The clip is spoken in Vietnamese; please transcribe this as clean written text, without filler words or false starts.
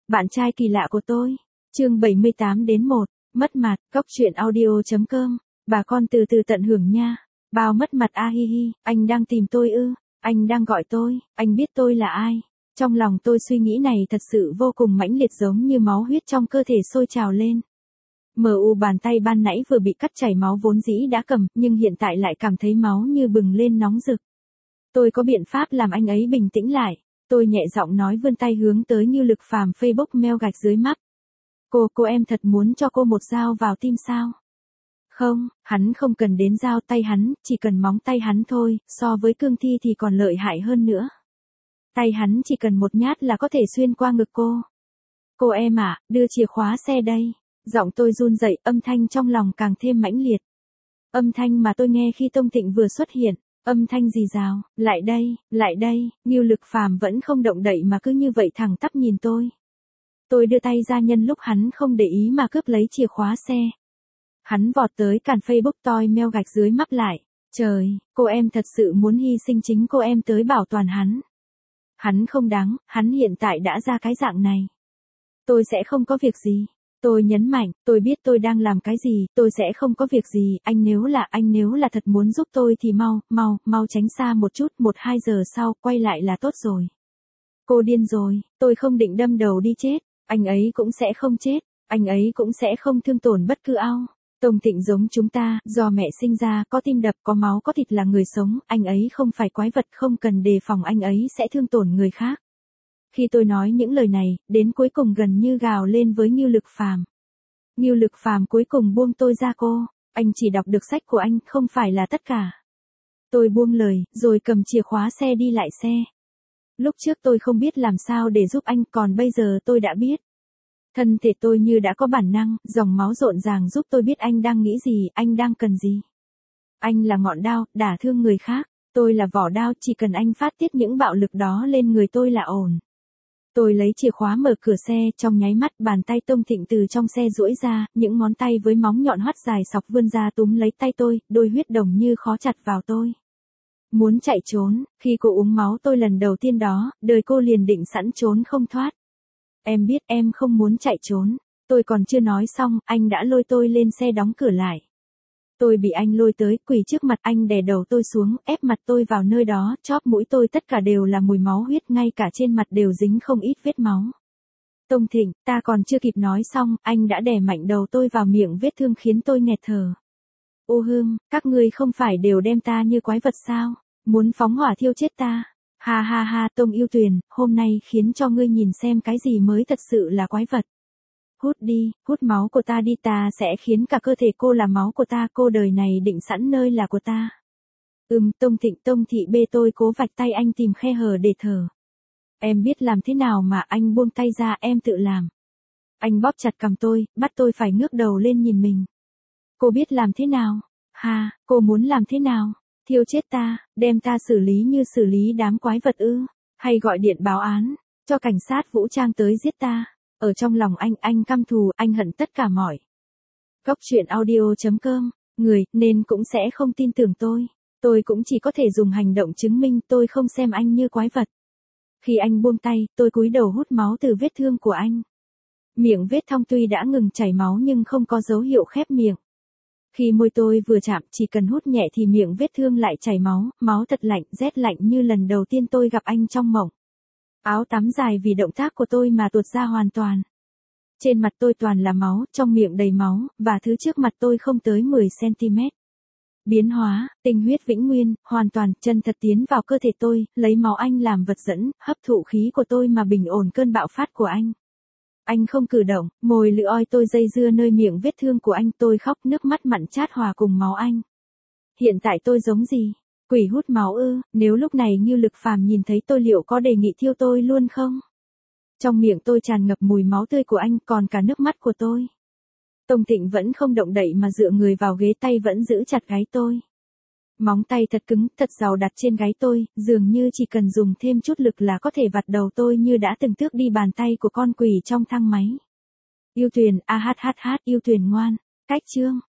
Bạn trai kỳ lạ của tôi. Chương 78-1. Mất mặt. Cốc truyện audio.com. Bà con từ từ tận hưởng nha. Bao mất mặt a hi hi. Anh đang tìm tôi ư? Anh đang gọi tôi? Anh biết tôi là ai? Trong lòng tôi suy nghĩ này thật sự vô cùng mãnh liệt, giống như máu huyết trong cơ thể sôi trào lên. Bàn tay ban nãy vừa bị cắt chảy máu vốn dĩ đã cầm, nhưng hiện tại lại cảm thấy máu như bừng lên nóng rực. Tôi có biện pháp làm anh ấy bình tĩnh lại. Tôi nhẹ giọng nói, vươn tay hướng tới Ngưu Lực Phàm Facebook mail gạch dưới mắt. Cô em thật muốn cho cô một dao vào tim sao? Không, hắn không cần đến dao, tay hắn, chỉ cần móng tay hắn thôi, so với cương thi thì còn lợi hại hơn nữa. Tay hắn chỉ cần một nhát là có thể xuyên qua ngực cô. Cô em ạ, đưa chìa khóa xe đây. Giọng tôi run rẩy, âm thanh trong lòng càng thêm mãnh liệt. Âm thanh mà tôi nghe khi Tông Thịnh vừa xuất hiện. Âm thanh rì rào, lại đây, Ngưu Lực Phàm vẫn không động đậy mà cứ như vậy thẳng tắp nhìn tôi. Tôi đưa tay ra nhân lúc hắn không để ý mà cướp lấy chìa khóa xe. Hắn vọt tới cản Facebook toi mail gạch dưới mắt lại. Trời, cô em thật sự muốn hy sinh chính cô em tới bảo toàn hắn. Hắn không đáng, hắn hiện tại đã ra cái dạng này. Tôi sẽ không có việc gì. Tôi nhấn mạnh, tôi biết tôi đang làm cái gì, tôi sẽ không có việc gì, anh nếu là thật muốn giúp tôi thì mau tránh xa một chút, 1-2 giờ sau, quay lại là tốt rồi. Cô điên rồi, tôi không định đâm đầu đi chết, anh ấy cũng sẽ không chết, anh ấy cũng sẽ không thương tổn bất cứ ai. Tông Thịnh giống chúng ta, do mẹ sinh ra, có tim đập, có máu, có thịt, là người sống, anh ấy không phải quái vật, không cần đề phòng anh ấy sẽ thương tổn người khác. Khi tôi nói những lời này, đến cuối cùng gần như gào lên với Ngưu Lực Phàm. Ngưu Lực Phàm cuối cùng buông tôi ra. Cô, anh chỉ đọc được sách của anh, không phải là tất cả. Tôi buông lời, rồi cầm chìa khóa xe đi lại xe. Lúc trước tôi không biết làm sao để giúp anh, còn bây giờ tôi đã biết. Thân thể tôi như đã có bản năng, dòng máu rộn ràng giúp tôi biết anh đang nghĩ gì, anh đang cần gì. Anh là ngọn đao, đả thương người khác. Tôi là vỏ đao, chỉ cần anh phát tiết những bạo lực đó lên người tôi là ổn. Tôi lấy chìa khóa mở cửa xe, trong nháy mắt bàn tay Tông Thịnh từ trong xe duỗi ra, những ngón tay với móng nhọn hoắt dài sọc vươn ra túm lấy tay tôi, đôi huyết đồng như khó chặt vào tôi. Muốn chạy trốn, khi cô uống máu tôi lần đầu tiên đó, đời cô liền định sẵn trốn không thoát. Em biết em không muốn chạy trốn. Tôi còn chưa nói xong, anh đã lôi tôi lên xe đóng cửa lại. Tôi bị anh lôi tới, quỳ trước mặt anh, đè đầu tôi xuống, ép mặt tôi vào nơi đó, chóp mũi tôi tất cả đều là mùi máu huyết, ngay cả trên mặt đều dính không ít vết máu. Tông Thịnh, ta còn chưa kịp nói xong, anh đã đè mạnh đầu tôi vào miệng vết thương khiến tôi nghẹt thở. Ô hương, các ngươi không phải đều đem ta như quái vật sao? Muốn phóng hỏa thiêu chết ta? Ha ha ha, Tông Yêu Tuyền, hôm nay khiến cho ngươi nhìn xem cái gì mới thật sự là quái vật. Hút đi, hút máu của ta đi, ta sẽ khiến cả cơ thể cô là máu của ta, cô đời này định sẵn nơi là của ta. Tông Thị bê tôi cố vạch tay anh tìm khe hở để thở. Em biết làm thế nào mà, anh buông tay ra, em tự làm. Anh bóp chặt cằm tôi, bắt tôi phải ngước đầu lên nhìn mình. Cô biết làm thế nào? Ha, cô muốn làm thế nào? Thiêu chết ta, đem ta xử lý như xử lý đám quái vật ư? Hay gọi điện báo án, cho cảnh sát vũ trang tới giết ta? Ở trong lòng anh căm thù, anh hận tất cả mọi. Cốc truyện audio.com, người, nên cũng sẽ không tin tưởng tôi. Tôi cũng chỉ có thể dùng hành động chứng minh tôi không xem anh như quái vật. Khi anh buông tay, tôi cúi đầu hút máu từ vết thương của anh. Miệng vết thong tuy đã ngừng chảy máu nhưng không có dấu hiệu khép miệng. Khi môi tôi vừa chạm, chỉ cần hút nhẹ thì miệng vết thương lại chảy máu thật lạnh, rét lạnh như lần đầu tiên tôi gặp anh trong mộng. Áo tắm dài vì động tác của tôi mà tuột ra hoàn toàn. Trên mặt tôi toàn là máu, trong miệng đầy máu, và thứ trước mặt tôi không tới 10 cm. Biến hóa, tinh huyết vĩnh nguyên, hoàn toàn, chân thật tiến vào cơ thể tôi, lấy máu anh làm vật dẫn, hấp thụ khí của tôi mà bình ổn cơn bạo phát của anh. Anh không cử động, môi lưỡi oi tôi dây dưa nơi miệng vết thương của anh, tôi khóc, nước mắt mặn chát hòa cùng máu anh. Hiện tại tôi giống gì? Quỷ hút máu ư? Nếu lúc này Ngưu Lực Phàm nhìn thấy tôi liệu có đề nghị thiêu tôi luôn không? Trong miệng tôi tràn ngập mùi máu tươi của anh, còn cả nước mắt của tôi. Tông Thịnh vẫn không động đậy mà dựa người vào ghế, tay vẫn giữ chặt gáy tôi. Móng tay thật cứng, thật giàu đặt trên gáy tôi, dường như chỉ cần dùng thêm chút lực là có thể vặt đầu tôi như đã từng tước đi bàn tay của con quỷ trong thang máy. Yêu Tuyền, yêu Tuyền ngoan. Cách chương